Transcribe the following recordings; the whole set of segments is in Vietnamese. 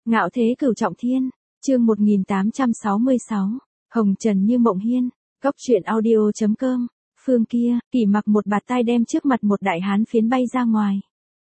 Ngạo thế cửu trọng thiên, chương 1866, Hồng Trần như mộng hiên, góc truyện audio.com, phương kia, Kỳ mặc một bạt tai đem trước mặt một đại hán phiến bay ra ngoài.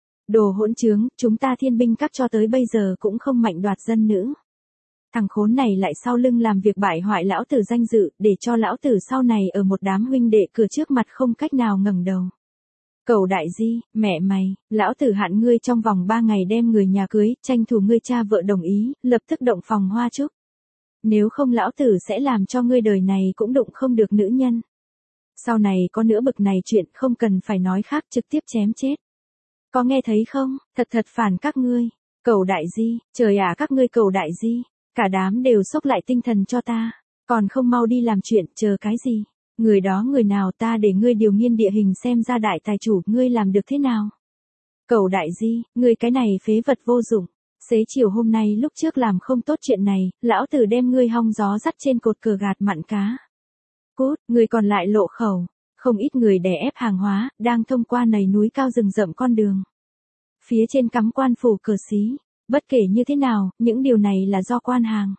Đồ hỗn trướng, chúng ta thiên binh các cho tới bây giờ cũng không mạnh đoạt dân nữ. Thằng khốn này lại sau lưng làm việc bại hoại lão tử danh dự, để cho lão tử sau này ở một đám huynh đệ cửa trước mặt không cách nào ngẩng đầu. Cẩu đại di, mẹ mày, lão tử hạn ngươi trong vòng 3 ngày đem người nhà cưới, tranh thủ ngươi cha vợ đồng ý, lập tức động phòng hoa chúc. Nếu không lão tử sẽ làm cho ngươi đời này cũng đụng không được nữ nhân. Sau này có nữa bực này chuyện không cần phải nói khác, trực tiếp chém chết. Có nghe thấy không, thật phản các ngươi. Cẩu đại di, trời ạ các ngươi cẩu đại di, cả đám đều xốc lại tinh thần cho ta, còn không mau đi làm chuyện, chờ cái gì? Người đó người nào, ta để ngươi điều nghiên địa hình xem ra đại tài chủ, ngươi làm được thế nào? Cẩu đại di, ngươi cái này phế vật vô dụng. Xế chiều hôm nay lúc trước làm không tốt chuyện này, lão tử đem ngươi hong gió dắt trên cột cờ gạt mặn cá. Cút, ngươi còn lại lộ khẩu. Không ít người đè ép hàng hóa, đang thông qua nầy núi cao rừng rậm con đường. Phía trên cắm quan phủ cờ xí. Bất kể như thế nào, những điều này là do quan hàng.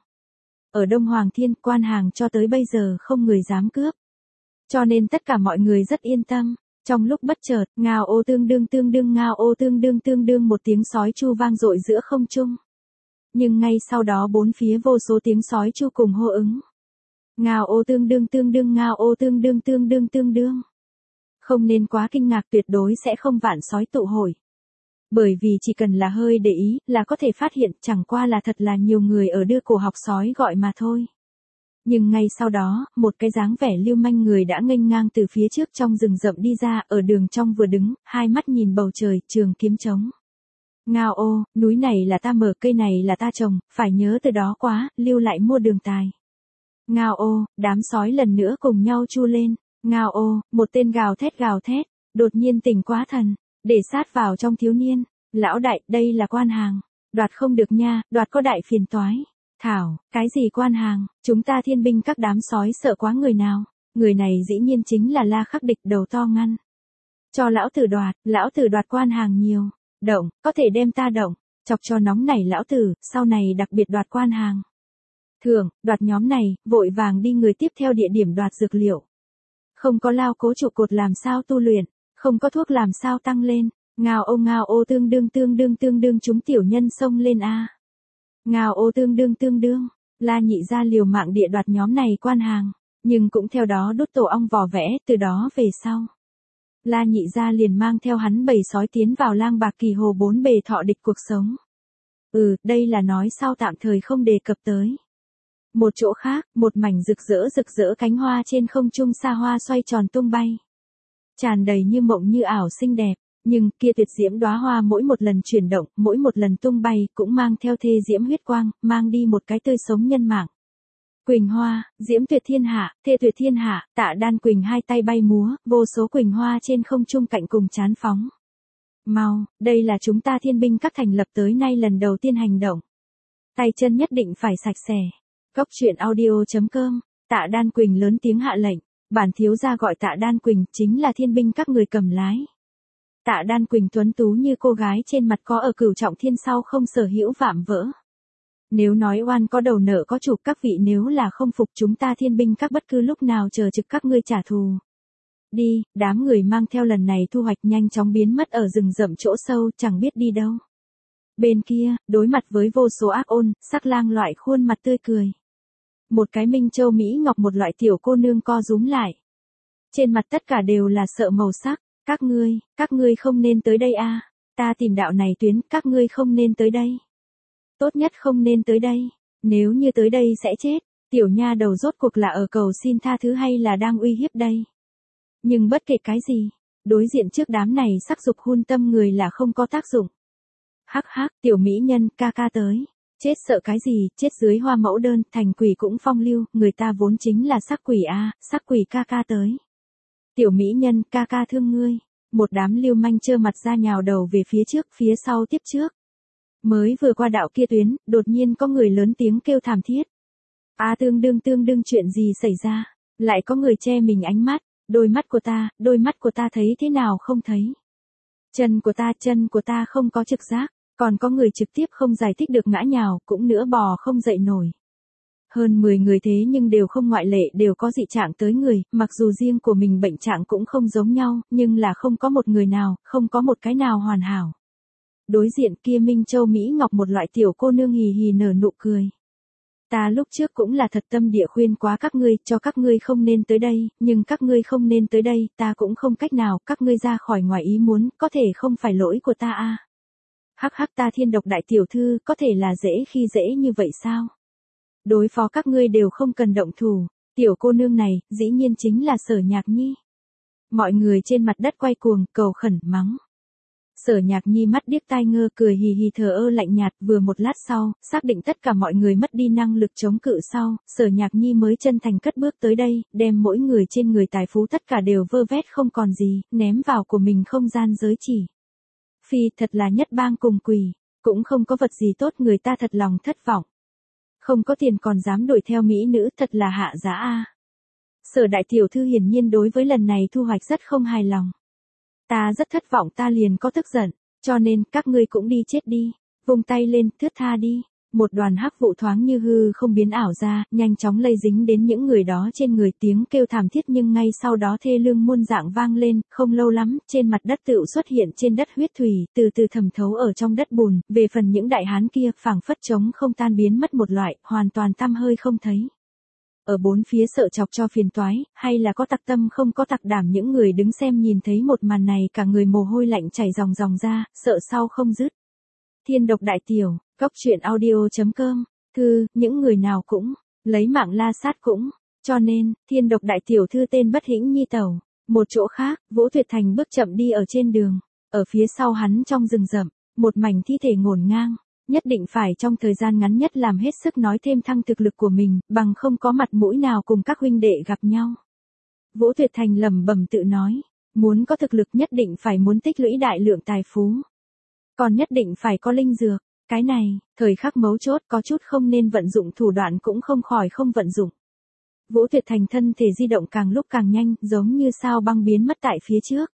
Ở Đông Hoàng Thiên, quan hàng cho tới bây giờ không người dám cướp. Cho nên tất cả mọi người rất yên tâm. Trong lúc bất chợt, ngao ô tương đương ngao ô tương đương một tiếng sói chu vang dội giữa không trung. Nhưng ngay sau đó bốn phía vô số tiếng sói chu cùng hô ứng. Ngao ô tương đương ngao ô tương đương. Không nên quá kinh ngạc, tuyệt đối sẽ không vạn sói tụ hội. Bởi vì chỉ cần là hơi để ý là có thể phát hiện, chẳng qua là thật là nhiều người ở đưa cổ học sói gọi mà thôi. Nhưng ngay sau đó, một cái dáng vẻ lưu manh người đã nghênh ngang từ phía trước trong rừng rậm đi ra, ở đường trong vừa đứng, hai mắt nhìn bầu trời, trường kiếm trống. Ngao ô, núi này là ta mở, cây này là ta trồng, phải nhớ từ đó quá, lưu lại mua đường tài. Ngao ô, đám sói lần nữa cùng nhau chu lên. Ngao ô, một tên gào thét, đột nhiên tỉnh quá thần, để sát vào trong thiếu niên. Lão đại, đây là quan hàng. Đoạt không được nha, đoạt có đại phiền toái. Thảo, cái gì quan hàng, chúng ta thiên binh các đám sói sợ quá người nào. Người này dĩ nhiên chính là La Khắc Địch đầu to ngăn. Cho lão tử đoạt quan hàng nhiều. Động, có thể đem ta động, chọc cho nóng nảy lão tử, sau này đặc biệt đoạt quan hàng. Thường, đoạt nhóm này, vội vàng đi người tiếp theo địa điểm đoạt dược liệu. Không có lao cố trụ cột làm sao tu luyện, không có thuốc làm sao tăng lên. Ngao ô tương đương chúng tiểu nhân xông lên a. Ngao ô tương đương, La Nhị gia liều mạng địa đoạt nhóm này quan hàng, nhưng cũng theo đó đốt tổ ong vỏ vẽ, từ đó về sau. La Nhị gia liền mang theo hắn bầy sói tiến vào lang bạc kỳ hồ bốn bề thọ địch cuộc sống. Đây là nói sau tạm thời không đề cập tới. Một chỗ khác, một mảnh rực rỡ cánh hoa trên không trung xa hoa xoay tròn tung bay. Tràn đầy như mộng như ảo xinh đẹp, nhưng kia tuyệt diễm đóa hoa mỗi một lần chuyển động, mỗi một lần tung bay, cũng mang theo thê diễm huyết quang, mang đi một cái tươi sống nhân mạng. Quỳnh hoa, diễm tuyệt thiên hạ, thê tuyệt thiên hạ, Tạ Đan Quỳnh hai tay bay múa, vô số quỳnh hoa trên không trung cạnh cùng chán phóng. Mau, đây là chúng ta thiên binh các thành lập tới nay lần đầu tiên hành động. Tay chân nhất định phải sạch sẽ. Góc truyện audio.com, Tạ Đan Quỳnh lớn tiếng hạ lệnh, bản thiếu gia gọi Tạ Đan Quỳnh, chính là thiên binh các người cầm lái. Tạ Đan Quỳnh tuấn tú như cô gái trên mặt có ở cửu trọng thiên sau không sở hữu vạm vỡ. Nếu nói oan có đầu nợ có chủ, các vị nếu là không phục chúng ta thiên binh các bất cứ lúc nào chờ trực các ngươi trả thù. Đi, đám người mang theo lần này thu hoạch nhanh chóng biến mất ở rừng rậm chỗ sâu, chẳng biết đi đâu. Bên kia, đối mặt với vô số ác ôn, sắc lang loại khuôn mặt tươi cười. Một cái Minh Châu Mỹ Ngọc một loại tiểu cô nương co rúm lại. Trên mặt tất cả đều là sợ màu sắc. Các ngươi không nên tới đây a. Ta tìm đạo này tuyến, các ngươi không nên tới đây. Tốt nhất không nên tới đây. Nếu như tới đây sẽ chết. Tiểu nha đầu rốt cuộc là ở cầu xin tha thứ hay là đang uy hiếp đây. Nhưng bất kể cái gì, đối diện trước đám này sắc dục hun tâm người là không có tác dụng. Hắc, tiểu mỹ nhân, ca tới. Chết sợ cái gì, chết dưới hoa mẫu đơn, thành quỷ cũng phong lưu, người ta vốn chính là sắc quỷ a, sắc quỷ ca tới. Tiểu mỹ nhân, ca thương ngươi. Một đám lưu manh trơ mặt ra nhào đầu về phía trước, phía sau tiếp trước. Mới vừa qua đạo kia tuyến, đột nhiên có người lớn tiếng kêu thảm thiết. Tương đương chuyện gì xảy ra? Lại có người che mình ánh mắt, đôi mắt của ta thấy thế nào không thấy. Chân của ta không có trực giác, Còn có người trực tiếp không giải thích được ngã nhào, cũng nữa bò không dậy nổi. Hơn 10 người thế nhưng đều không ngoại lệ, đều có dị trạng tới người, mặc dù riêng của mình bệnh trạng cũng không giống nhau, nhưng là không có một người nào, không có một cái nào hoàn hảo. Đối diện kia Minh Châu Mỹ Ngọc một loại tiểu cô nương hì hì nở nụ cười. Ta lúc trước cũng là thật tâm địa khuyên quá các ngươi, cho các ngươi không nên tới đây, nhưng các ngươi không nên tới đây, ta cũng không cách nào, các ngươi ra khỏi ngoài ý muốn, có thể không phải lỗi của ta à. Hắc hắc, ta Thiên Độc đại tiểu thư, có thể là dễ khi dễ như vậy sao? Đối phó các ngươi đều không cần động thủ, tiểu cô nương này, dĩ nhiên chính là Sở Nhạc Nhi. Mọi người trên mặt đất quay cuồng, cầu khẩn mắng. Sở Nhạc Nhi mắt điếc tai ngơ, cười hì hì thờ ơ lạnh nhạt, vừa một lát sau, xác định tất cả mọi người mất đi năng lực chống cự sau, Sở Nhạc Nhi mới chân thành cất bước tới đây, đem mỗi người trên người tài phú tất cả đều vơ vét không còn gì, ném vào của mình không gian giới chỉ. Phi, thật là nhất bang cùng quỷ, cũng không có vật gì tốt, người ta thật lòng thất vọng. Không có tiền còn dám đuổi theo mỹ nữ, thật là hạ giá a. Sở đại tiểu thư hiển nhiên đối với lần này thu hoạch rất không hài lòng. Ta rất thất vọng, ta liền có tức giận, cho nên các ngươi cũng đi chết đi, vung tay lên, thướt tha đi. Một đoàn hắc vụ thoáng như hư không biến ảo ra, nhanh chóng lây dính đến những người đó trên người, tiếng kêu thảm thiết nhưng ngay sau đó thê lương muôn dạng vang lên, không lâu lắm, trên mặt đất tựu xuất hiện trên đất huyết thủy, từ từ thẩm thấu ở trong đất bùn, về phần những đại hán kia, phảng phất trống không tan biến mất một loại, hoàn toàn tăm hơi không thấy. Ở bốn phía sợ chọc cho phiền toái, hay là có tặc tâm không có tặc đảm, những người đứng xem nhìn thấy một màn này cả người mồ hôi lạnh chảy ròng ròng ra, sợ sau không dứt. Thiên Độc đại tiểu, Cóc truyện audio.com, thư, những người nào cũng, lấy mạng la sát cũng, cho nên, Thiên Độc đại tiểu thư tên Bất Hĩnh Nhi tẩu. Một chỗ khác, Vũ Tuyệt Thành bước chậm đi ở trên đường, ở phía sau hắn trong rừng rậm, một mảnh thi thể ngổn ngang, nhất định phải trong thời gian ngắn nhất làm hết sức nói thêm thăng thực lực của mình, bằng không có mặt mũi nào cùng các huynh đệ gặp nhau. Vũ Tuyệt Thành lẩm bẩm tự nói, muốn có thực lực nhất định phải muốn tích lũy đại lượng tài phú. Còn nhất định phải có linh dược, cái này, thời khắc mấu chốt có chút không nên vận dụng thủ đoạn cũng không khỏi không vận dụng. Vũ Tuyệt Thành thân thể di động càng lúc càng nhanh, giống như sao băng biến mất tại phía trước.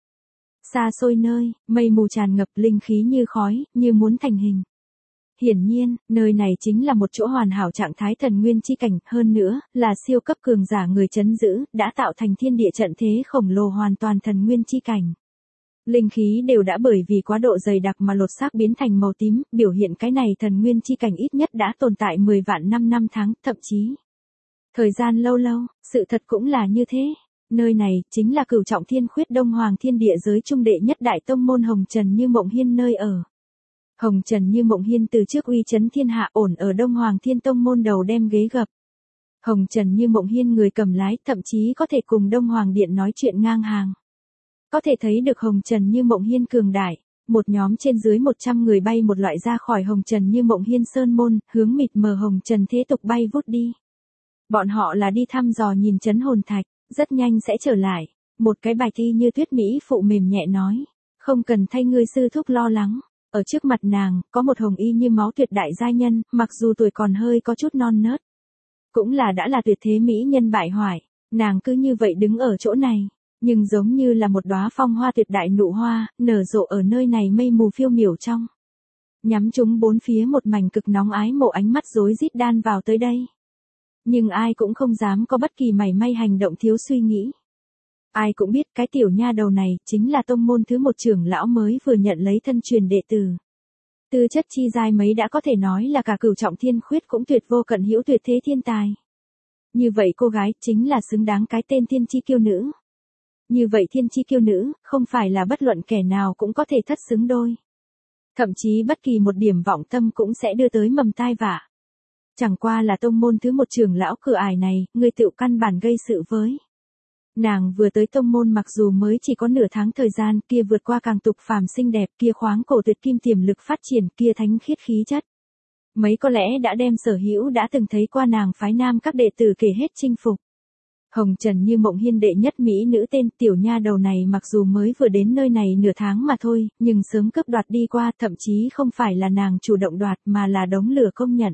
Xa xôi nơi, mây mù tràn ngập, linh khí như khói, như muốn thành hình. Hiển nhiên, nơi này chính là một chỗ hoàn hảo trạng thái thần nguyên chi cảnh, hơn nữa, là siêu cấp cường giả người trấn giữ, đã tạo thành thiên địa trận thế khổng lồ hoàn toàn thần nguyên chi cảnh. Linh khí đều đã bởi vì quá độ dày đặc mà lột xác biến thành màu tím, biểu hiện cái này thần nguyên chi cảnh ít nhất đã tồn tại 10 vạn năm tháng, thậm chí thời gian lâu lâu, sự thật cũng là như thế. Nơi này, chính là Cửu Trọng Thiên Khuyết Đông Hoàng Thiên Địa giới trung đệ nhất đại tông môn Hồng Trần Như Mộng Hiên nơi ở. Hồng Trần Như Mộng Hiên từ trước uy chấn thiên hạ, ổn ở Đông Hoàng Thiên Tông môn đầu đem ghế gập. Hồng Trần Như Mộng Hiên người cầm lái, thậm chí có thể cùng Đông Hoàng Điện nói chuyện ngang hàng. Có thể thấy được Hồng Trần Như Mộng Hiên cường đại, một nhóm trên dưới 100 người bay một loại ra khỏi Hồng Trần Như Mộng Hiên sơn môn, hướng mịt mờ Hồng Trần thế tục bay vút đi. Bọn họ là đi thăm dò nhìn trấn hồn thạch, rất nhanh sẽ trở lại. Một cái bạch y như tuyết mỹ phụ mềm nhẹ nói, không cần thay ngươi sư thúc lo lắng. Ở trước mặt nàng, có một hồng y như máu tuyệt đại giai nhân, mặc dù tuổi còn hơi có chút non nớt. Cũng là đã tuyệt thế mỹ nhân bại hoại, nàng cứ như vậy đứng ở chỗ này. Nhưng giống như là một đóa phong hoa tuyệt đại nụ hoa, nở rộ ở nơi này mây mù phiêu miểu trong. Nhắm chúng bốn phía một mảnh cực nóng ái mộ ánh mắt rối rít đan vào tới đây. Nhưng ai cũng không dám có bất kỳ mảy may hành động thiếu suy nghĩ. Ai cũng biết cái tiểu nha đầu này chính là tông môn thứ một trưởng lão mới vừa nhận lấy thân truyền đệ tử. Tư chất chi giai mấy đã có thể nói là cả Cửu Trọng Thiên Khuyết cũng tuyệt vô cận hữu tuyệt thế thiên tài. Như vậy cô gái chính là xứng đáng cái tên thiên chi kiêu nữ. Như vậy thiên chi kiêu nữ, không phải là bất luận kẻ nào cũng có thể thất xứng đôi. Thậm chí bất kỳ một điểm vọng tâm cũng sẽ đưa tới mầm tai vạ. Chẳng qua là tông môn thứ một trưởng lão cửa ải này, người tựu căn bản gây sự với. Nàng vừa tới tông môn mặc dù mới chỉ có nửa tháng thời gian, kia vượt qua càng tục phàm xinh đẹp, kia khoáng cổ tuyệt kim tiềm lực phát triển, kia thánh khiết khí chất. Mấy có lẽ đã đem sở hữu đã từng thấy qua nàng phái nam các đệ tử kể hết chinh phục. Hồng Trần Như Mộng Hiên đệ nhất mỹ nữ tên tiểu nha đầu này mặc dù mới vừa đến nơi này nửa tháng mà thôi, nhưng sớm cướp đoạt đi qua, thậm chí không phải là nàng chủ động đoạt mà là đống lửa công nhận.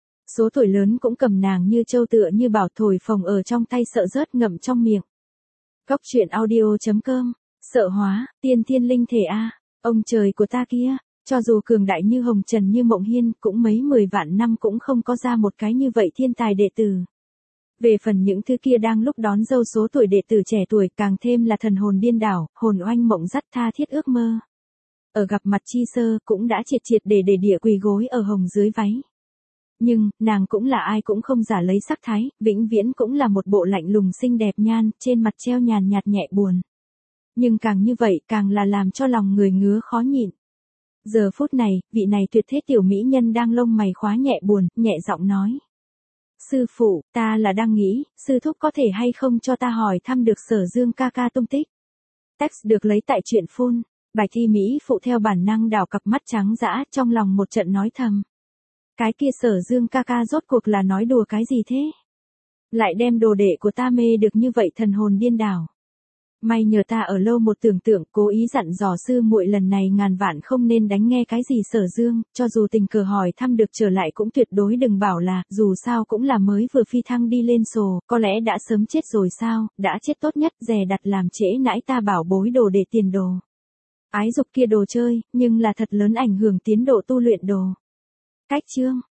Số tuổi lớn cũng cầm nàng như châu tựa như bảo thổi phồng ở trong tay sợ rớt ngậm trong miệng. Cóc truyện audio.com, sợ hóa, tiên thiên linh thể a, ông trời của ta kia, Cho dù cường đại như Hồng Trần như Mộng Hiên, cũng mấy 10 vạn năm cũng không có ra một cái như vậy thiên tài đệ tử. Về phần những thứ kia đang lúc đón dâu số tuổi đệ tử trẻ tuổi, càng thêm là thần hồn điên đảo, hồn oanh mộng dắt tha thiết ước mơ. Ở gặp mặt chi sơ, cũng đã triệt triệt để địa quỳ gối ở Hồng dưới váy. Nhưng, nàng cũng là ai cũng không giả lấy sắc thái, vĩnh viễn cũng là một bộ lạnh lùng xinh đẹp nhan, trên mặt treo nhàn nhạt nhẹ buồn. Nhưng càng như vậy, càng là làm cho lòng người ngứa khó nhịn. Giờ phút này, vị này tuyệt thế tiểu mỹ nhân đang lông mày khóa nhẹ buồn, nhẹ giọng nói. Sư phụ, ta là đang nghĩ, sư thúc có thể hay không cho ta hỏi thăm được Sở Dương ca ca tung tích. Text được lấy tại truyện phun. Bạch thi mỹ phụ theo bản năng đảo cặp mắt trắng dã, trong lòng một trận nói thầm. Cái kia Sở Dương ca ca rốt cuộc là nói đùa cái gì thế? Lại đem đồ đệ của ta mê được như vậy thần hồn điên đảo. May nhờ ta ở lâu một tưởng tượng, cố ý dặn dò sư muội lần này ngàn vạn không nên đánh nghe cái gì Sở Dương, cho dù tình cờ hỏi thăm được trở lại cũng tuyệt đối đừng bảo là, dù sao cũng là mới vừa phi thăng đi lên sồ, có lẽ đã sớm chết rồi sao, đã chết tốt nhất, dè đặt làm trễ nãi ta bảo bối đồ để tiền đồ. Ái dục kia đồ chơi, nhưng là thật lớn ảnh hưởng tiến độ tu luyện đồ. Cách chương